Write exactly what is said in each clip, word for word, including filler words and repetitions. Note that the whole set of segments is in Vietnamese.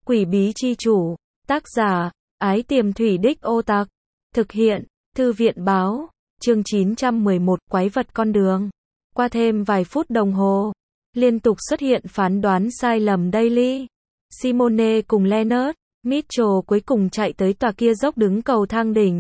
Quỷ bí chi chủ. Tác giả, Ái Tiềm Thủy Đích Ô Tặc. Thực hiện, Thư viện báo. Chương chín trăm mười một, Quái vật con đường. Qua thêm vài phút đồng hồ, liên tục xuất hiện phán đoán sai lầm daily. Simone cùng Leonard, Mitchell cuối cùng chạy tới tòa kia dốc đứng cầu thang đỉnh.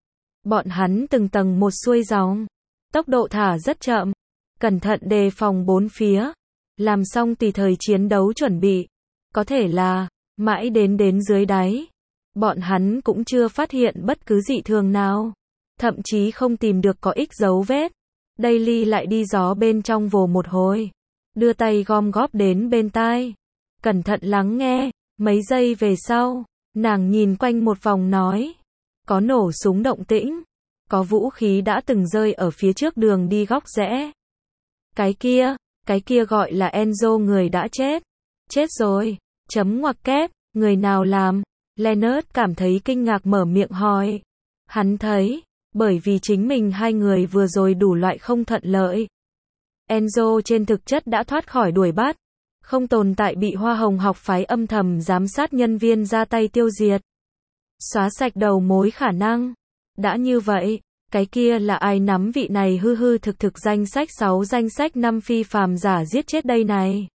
Bọn hắn từng tầng một xuôi dòng, tốc độ thả rất chậm, cẩn thận đề phòng bốn phía, làm xong tùy thời chiến đấu chuẩn bị. Có thể là, mãi đến đến dưới đáy, bọn hắn cũng chưa phát hiện bất cứ dị thường nào, thậm chí không tìm được có ích dấu vết. Daily lại đi gió bên trong vồ một hồi, đưa tay gom góp đến bên tai, cẩn thận lắng nghe. Mấy giây về sau, nàng nhìn quanh một vòng nói, có nổ súng động tĩnh, có vũ khí đã từng rơi ở phía trước đường đi góc rẽ. Cái kia, cái kia gọi là Enzo người đã chết. Chết rồi, chấm ngoặc kép, người nào làm? Leonard cảm thấy kinh ngạc mở miệng hỏi. Hắn thấy, bởi vì chính mình hai người vừa rồi đủ loại không thuận lợi. Enzo trên thực chất đã thoát khỏi đuổi bắt, không tồn tại bị Hoa Hồng học phái âm thầm giám sát nhân viên ra tay tiêu diệt, xóa sạch đầu mối khả năng. Đã như vậy, cái kia là ai nắm vị này hư hư thực thực danh sách sáu danh sách năm phi phàm giả giết chết đây này?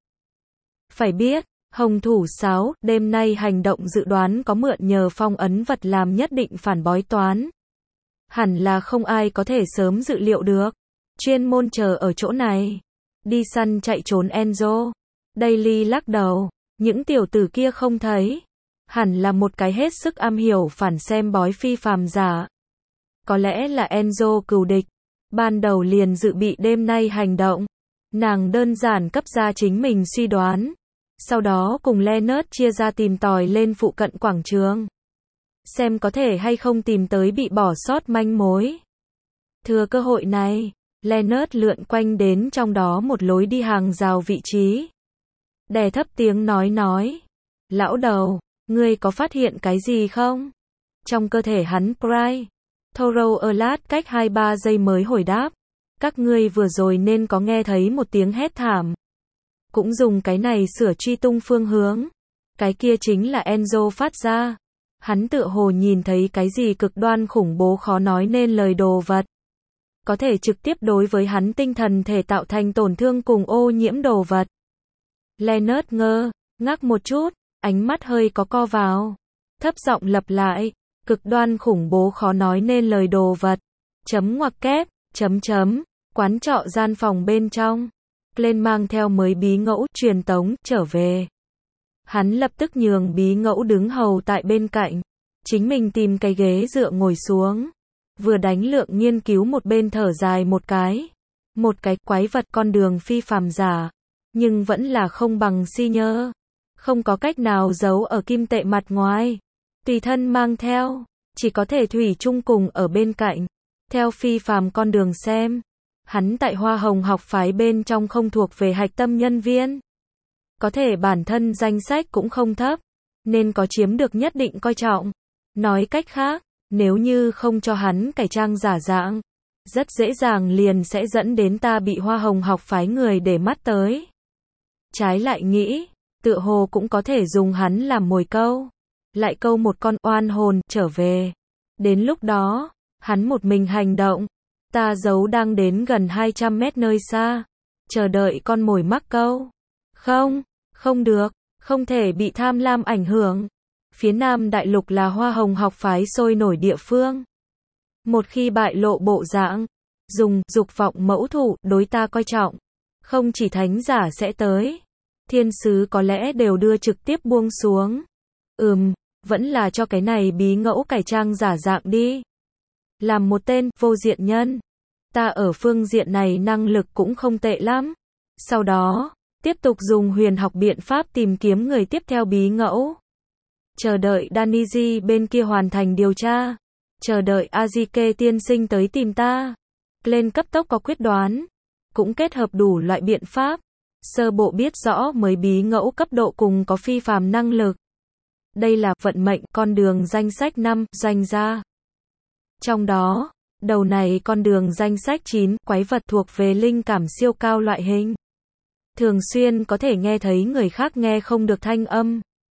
Phải biết, Hồng Thủ sáu, đêm nay hành động dự đoán có mượn nhờ phong ấn vật làm nhất định phản bói toán. Hẳn là không ai có thể sớm dự liệu được. Chuyên môn chờ ở chỗ này. Đi săn chạy trốn Enzo. Daily lắc đầu, những tiểu tử kia không thấy. Hẳn là một cái hết sức am hiểu phản xem bói phi phàm giả. Có lẽ là Enzo cừu địch. Ban đầu liền dự bị đêm nay hành động. Nàng đơn giản cấp ra chính mình suy đoán. Sau đó cùng Leonard chia ra tìm tòi lên phụ cận quảng trường. Xem có thể hay không tìm tới bị bỏ sót manh mối. Thừa cơ hội này, Leonard lượn quanh đến trong đó một lối đi hàng rào vị trí. Đè thấp tiếng nói nói. Lão đầu, ngươi có phát hiện cái gì không? Trong cơ thể hắn cry. Thorough Alert cách hai ba giây mới hồi đáp. Các ngươi vừa rồi nên có nghe thấy một tiếng hét thảm. Cũng dùng cái này sửa truy tung phương hướng. Cái kia chính là Enzo phát ra. Hắn tựa hồ nhìn thấy cái gì cực đoan khủng bố khó nói nên lời đồ vật. Có thể trực tiếp đối với hắn tinh thần thể tạo thành tổn thương cùng ô nhiễm đồ vật. Leonard ngơ, ngác một chút, ánh mắt hơi có co vào. Thấp giọng lặp lại, cực đoan khủng bố khó nói nên lời đồ vật. Chấm ngoặc kép, chấm chấm, quán trọ gian phòng bên trong. Lên mang theo mới bí ngẫu truyền tống trở về. Hắn lập tức nhường bí ngẫu đứng hầu tại bên cạnh. Chính mình tìm cái ghế dựa ngồi xuống. Vừa đánh lượng nghiên cứu một bên thở dài một cái. Một cái quái vật con đường phi phàm giả. Nhưng vẫn là không bằng si nhơ. Không có cách nào giấu ở kim tệ mặt ngoài. Tùy thân mang theo. Chỉ có thể thủy chung cùng ở bên cạnh. Theo phi phàm con đường xem. Hắn tại Hoa Hồng học phái bên trong không thuộc về hạch tâm nhân viên. Có thể bản thân danh sách cũng không thấp. Nên có chiếm được nhất định coi trọng. Nói cách khác, nếu như không cho hắn cải trang giả dạng, rất dễ dàng liền sẽ dẫn đến ta bị Hoa Hồng học phái người để mắt tới. Trái lại nghĩ, tựa hồ cũng có thể dùng hắn làm mồi câu. Lại câu một con oan hồn trở về. Đến lúc đó, hắn một mình hành động. Ta giấu đang đến gần hai trăm mét nơi xa. Chờ đợi con mồi mắc câu. Không, không được, không thể bị tham lam ảnh hưởng. Phía Nam Đại Lục là Hoa Hồng học phái sôi nổi địa phương. Một khi bại lộ bộ dạng, dùng dục vọng mẫu thủ đối ta coi trọng. Không chỉ thánh giả sẽ tới. Thiên sứ có lẽ đều đưa trực tiếp buông xuống. Ừm, vẫn là cho cái này bí ngẫu cải trang giả dạng đi. Làm một tên vô diện nhân. Ta ở phương diện này năng lực cũng không tệ lắm. Sau đó, tiếp tục dùng huyền học biện pháp tìm kiếm người tiếp theo bí ngẫu. Chờ đợi Daniji bên kia hoàn thành điều tra. Chờ đợi Azike tiên sinh tới tìm ta. Lên cấp tốc có quyết đoán. Cũng kết hợp đủ loại biện pháp. Sơ bộ biết rõ mới bí ngẫu cấp độ cùng có phi phàm năng lực. Đây là vận mệnh con đường danh sách năm doanh gia. Trong đó, đầu này con đường danh sách chín quái vật thuộc về linh cảm siêu cao loại hình. Thường xuyên có thể nghe thấy người khác nghe không được thanh âm.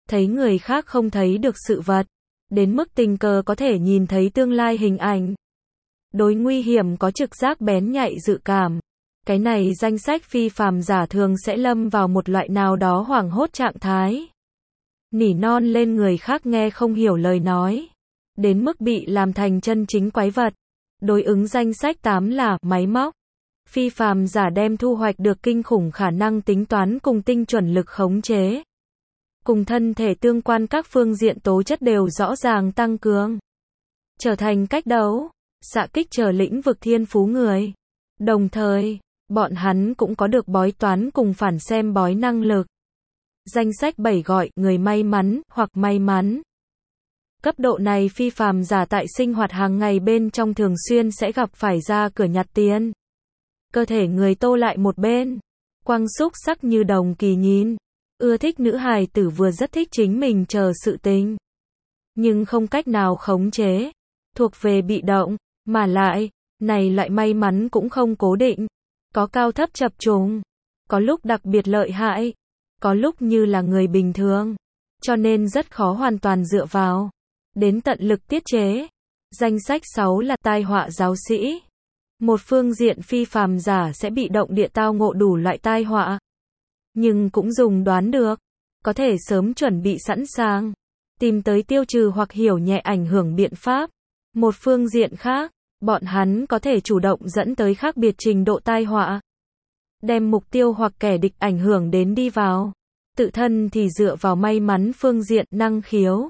thấy người khác không thấy được sự vật, đến mức tình cờ có thể nhìn thấy tương lai hình ảnh. Đối nguy hiểm có trực giác bén nhạy dự cảm. Cái này danh sách phi phàm giả thường sẽ lâm vào một loại nào đó hoảng hốt trạng thái. Nỉ non lên người khác nghe không hiểu lời nói. Đến mức bị làm thành chân chính quái vật. Đối ứng danh sách tám là máy móc. Phi phàm giả đem thu hoạch được kinh khủng khả năng tính toán cùng tinh chuẩn lực khống chế. Cùng thân thể tương quan các phương diện tố chất đều rõ ràng tăng cường. Trở thành cách đấu, xạ kích trở lĩnh vực thiên phú người. Đồng thời, bọn hắn cũng có được bói toán cùng phản xem bói năng lực. Danh sách bảy gọi người may mắn hoặc may mắn. Cấp độ này phi phàm giả tại sinh hoạt hàng ngày bên trong thường xuyên sẽ gặp phải ra cửa nhặt tiền. Cơ thể người tô lại một bên, quăng xúc sắc như đồng kỳ nhìn. Ưa thích nữ hài tử vừa rất thích chính mình chờ sự tình. Nhưng không cách nào khống chế. Thuộc về bị động, mà lại, này loại may mắn cũng không cố định. Có cao thấp chập trùng, có lúc đặc biệt lợi hại, có lúc như là người bình thường. Cho nên rất khó hoàn toàn dựa vào. Đến tận lực tiết chế. Danh sách sáu là tai họa giáo sĩ. Một phương diện phi phàm giả sẽ bị động địa tao ngộ đủ loại tai họa. Nhưng cũng dùng đoán được. Có thể sớm chuẩn bị sẵn sàng. Tìm tới tiêu trừ hoặc hiểu nhẹ ảnh hưởng biện pháp. Một phương diện khác, bọn hắn có thể chủ động dẫn tới khác biệt trình độ tai họa. Đem mục tiêu hoặc kẻ địch ảnh hưởng đến đi vào. Tự thân thì dựa vào may mắn phương diện năng khiếu.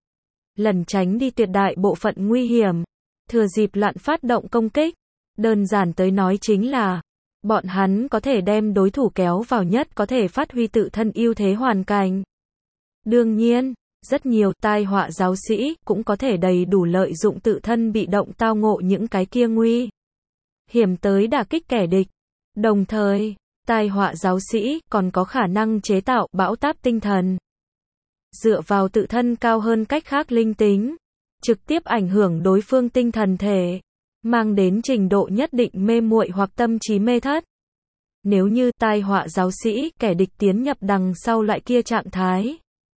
Lẩn tránh đi tuyệt đại bộ phận nguy hiểm. Thừa dịp loạn phát động công kích. Đơn giản tới nói chính là, bọn hắn có thể đem đối thủ kéo vào nhất có thể phát huy tự thân ưu thế hoàn cảnh. Đương nhiên, rất nhiều tai họa giáo sĩ cũng có thể đầy đủ lợi dụng tự thân bị động tao ngộ những cái kia nguy hiểm tới đả kích kẻ địch. Đồng thời, tai họa giáo sĩ còn có khả năng chế tạo bão táp tinh thần. Dựa vào tự thân cao hơn cách khác linh tính, trực tiếp ảnh hưởng đối phương tinh thần thể, mang đến trình độ nhất định mê muội hoặc tâm trí mê thất. Nếu như tai họa giáo sĩ, kẻ địch tiến nhập đằng sau loại kia trạng thái,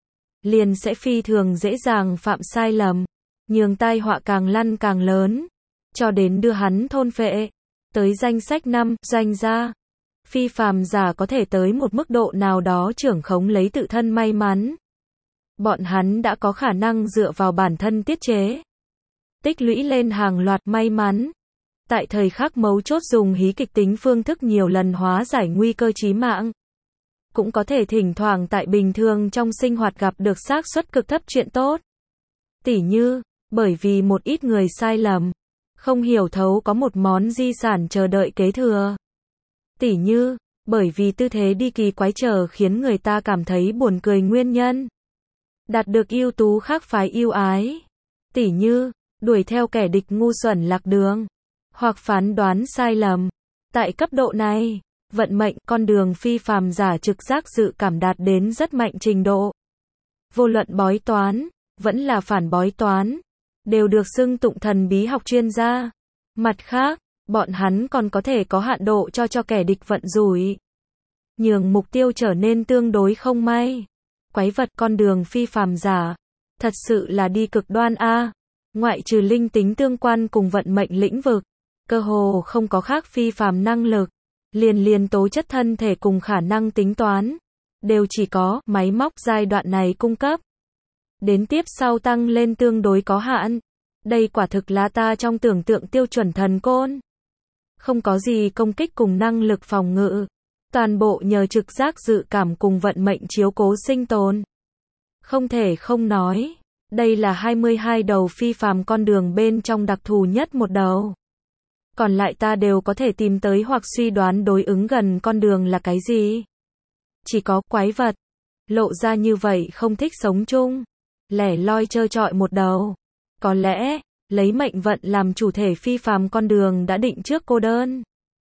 liền sẽ phi thường dễ dàng phạm sai lầm, nhường tai họa càng lăn càng lớn, cho đến đưa hắn thôn phệ. Tới danh sách năm, doanh gia. Phi phàm giả có thể tới một mức độ nào đó trưởng khống lấy tự thân may mắn. Bọn hắn đã có khả năng dựa vào bản thân tiết chế, tích lũy lên hàng loạt may mắn. Tại thời khắc mấu chốt dùng hí kịch tính phương thức nhiều lần hóa giải nguy cơ chí mạng. Cũng có thể thỉnh thoảng tại bình thường trong sinh hoạt gặp được xác suất cực thấp chuyện tốt. Tỉ như, bởi vì một ít người sai lầm, không hiểu thấu có một món di sản chờ đợi kế thừa. Tỉ như, bởi vì tư thế đi kỳ quái trở khiến người ta cảm thấy buồn cười nguyên nhân. Đạt được ưu tú khác phái yêu ái. Tỉ như, đuổi theo kẻ địch ngu xuẩn lạc đường. Hoặc phán đoán sai lầm. Tại cấp độ này, vận mệnh, con đường phi phàm giả trực giác dự cảm đạt đến rất mạnh trình độ. Vô luận bói toán, vẫn là phản bói toán, đều được xưng tụng thần bí học chuyên gia. Mặt khác, bọn hắn còn có thể có hạn độ cho cho kẻ địch vận rủi, nhường mục tiêu trở nên tương đối không may. Quái vật con đường phi phàm giả, thật sự là đi cực đoan a. Ngoại trừ linh tính tương quan cùng vận mệnh lĩnh vực, cơ hồ không có khác phi phàm năng lực. Liền liền tố chất thân thể cùng khả năng tính toán, đều chỉ có máy móc giai đoạn này cung cấp. Đến tiếp sau tăng lên tương đối có hạn. Đây quả thực là ta trong tưởng tượng tiêu chuẩn thần côn. Không có gì công kích cùng năng lực phòng ngự. Toàn bộ nhờ trực giác dự cảm cùng vận mệnh chiếu cố sinh tồn. Không thể không nói, đây là hai mươi hai đầu phi phàm con đường bên trong đặc thù nhất một đầu. Còn lại ta đều có thể tìm tới hoặc suy đoán đối ứng gần con đường là cái gì. Chỉ có quái vật, lộ ra như vậy không thích sống chung, lẻ loi trơ trọi một đầu. Có lẽ, lấy mệnh vận làm chủ thể phi phàm con đường đã định trước cô đơn.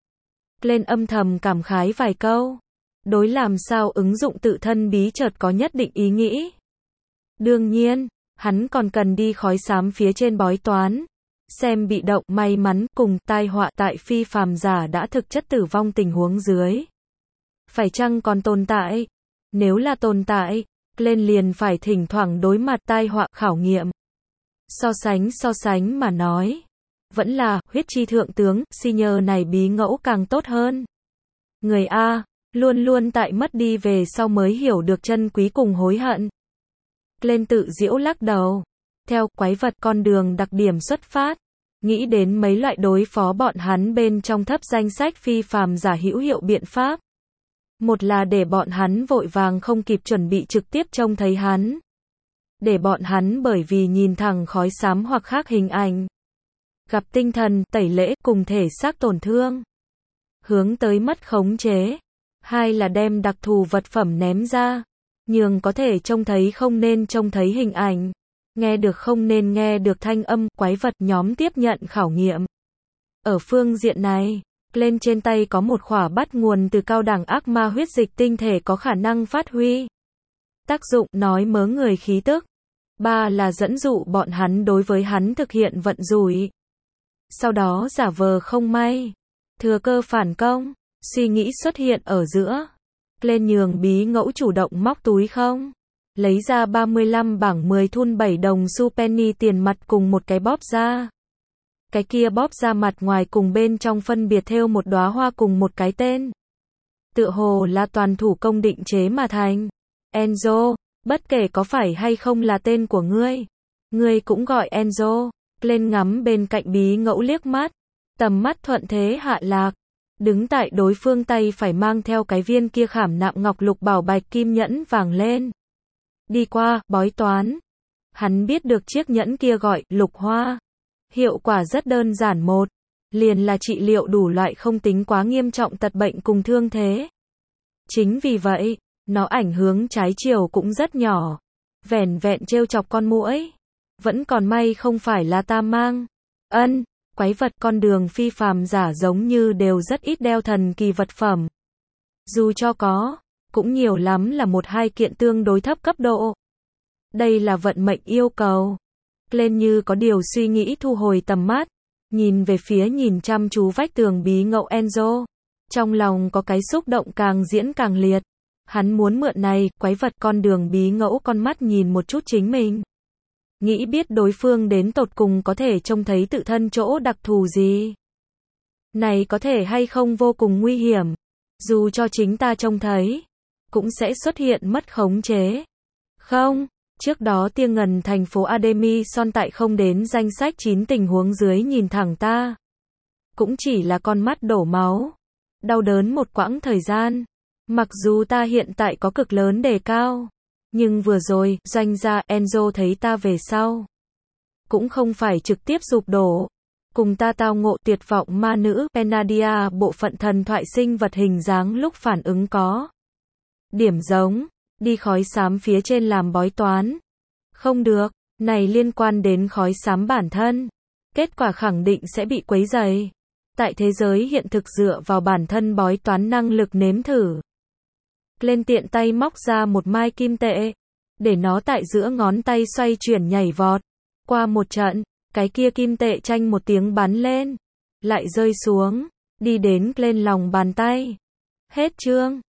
Lên âm thầm cảm khái vài câu. Đối làm sao ứng dụng tự thân bí chợt có nhất định ý nghĩ. Đương nhiên, hắn còn cần đi khói xám phía trên bói toán. Xem bị động may mắn cùng tai họa tại phi phàm giả đã thực chất tử vong tình huống dưới. Phải chăng còn tồn tại? Nếu là tồn tại, Glenn liền phải thỉnh thoảng đối mặt tai họa khảo nghiệm. So sánh so sánh mà nói, vẫn là huyết chi thượng tướng, senior này bí ngẫu càng tốt hơn. Người A, luôn luôn tại mất đi về sau mới hiểu được chân quý cùng hối hận. Glenn tự giễu lắc đầu. Theo quái vật con đường đặc điểm xuất phát, nghĩ đến mấy loại đối phó bọn hắn bên trong thấp danh sách phi phàm giả hữu hiệu biện pháp. Một là để bọn hắn vội vàng không kịp chuẩn bị trực tiếp trông thấy hắn. Để bọn hắn bởi vì nhìn thẳng khói xám hoặc khác hình ảnh. Gặp tinh thần, tẩy lễ, cùng thể xác tổn thương. Hướng tới mất khống chế. Hai là đem đặc thù vật phẩm ném ra. Nhường có thể trông thấy không nên trông thấy hình ảnh. Nghe được không nên nghe được thanh âm, quái vật nhóm tiếp nhận khảo nghiệm. Ở phương diện này, Glenn trên tay có một khỏa bắt nguồn từ cao đẳng ác ma huyết dịch tinh thể có khả năng phát huy tác dụng nói mớ người khí tức. Ba là dẫn dụ bọn hắn đối với hắn thực hiện vận rủi. Sau đó giả vờ không may. Thừa cơ phản công. Suy nghĩ xuất hiện ở giữa. Glenn nhường bí ngẫu chủ động móc túi không. Lấy ra ba mươi lăm bảng mười thun bảy đồng xu penny tiền mặt cùng một cái bóp da. Cái kia bóp da mặt ngoài cùng bên trong phân biệt thêu một đóa hoa cùng một cái tên. Tựa hồ là toàn thủ công định chế mà thành. Enzo, bất kể có phải hay không là tên của ngươi. Ngươi cũng gọi Enzo. Glenn ngắm bên cạnh bí ngẫu liếc mắt. Tầm mắt thuận thế hạ lạc. Đứng tại đối phương tay phải mang theo cái viên kia khảm nạm ngọc lục bảo bạch kim nhẫn vàng lên. Đi qua, bói toán. Hắn biết được chiếc nhẫn kia gọi lục hoa. Hiệu quả rất đơn giản một. Liền là trị liệu đủ loại không tính quá nghiêm trọng tật bệnh cùng thương thế. Chính vì vậy, nó ảnh hưởng trái chiều cũng rất nhỏ. Vẻn vẹn trêu chọc con muỗi. Vẫn còn may không phải là ta mang. Ân, quái vật con đường phi phàm giả giống như đều rất ít đeo thần kỳ vật phẩm. Dù cho có, cũng nhiều lắm là một hai kiện tương đối thấp cấp độ. Đây là vận mệnh yêu cầu. Glenn như có điều suy nghĩ thu hồi tầm mắt, nhìn về phía nhìn chăm chú vách tường bí ngẫu Enzo. Trong lòng có cái xúc động càng diễn càng liệt. Hắn muốn mượn này, quái vật con đường bí ngẫu con mắt nhìn một chút chính mình. Nghĩ biết đối phương đến tột cùng có thể trông thấy tự thân chỗ đặc thù gì. Này có thể hay không vô cùng nguy hiểm. Dù cho chính ta trông thấy, cũng sẽ xuất hiện mất khống chế. Không, trước đó Tia Ngần thành phố Ademison tại không đến danh sách chín tình huống dưới nhìn thẳng ta. Cũng chỉ là con mắt đổ máu. Đau đớn một quãng thời gian. Mặc dù ta hiện tại có cực lớn đề cao. Nhưng vừa rồi, doanh gia Enzo thấy ta về sau. Cũng không phải trực tiếp sụp đổ. Cùng ta tao ngộ tuyệt vọng ma nữ Penadia bộ phận thần thoại sinh vật hình dáng lúc phản ứng có. Điểm giống, đi khói xám phía trên làm bói toán. Không được, này liên quan đến khói xám bản thân. Kết quả khẳng định sẽ bị quấy rầy. Tại thế giới hiện thực dựa vào bản thân bói toán năng lực nếm thử. Lên tiện tay móc ra một mai kim tệ. Để nó tại giữa ngón tay xoay chuyển nhảy vọt. Qua một trận, cái kia kim tệ chanh một tiếng bắn lên. Lại rơi xuống. Đi đến lên lòng bàn tay. Hết chương.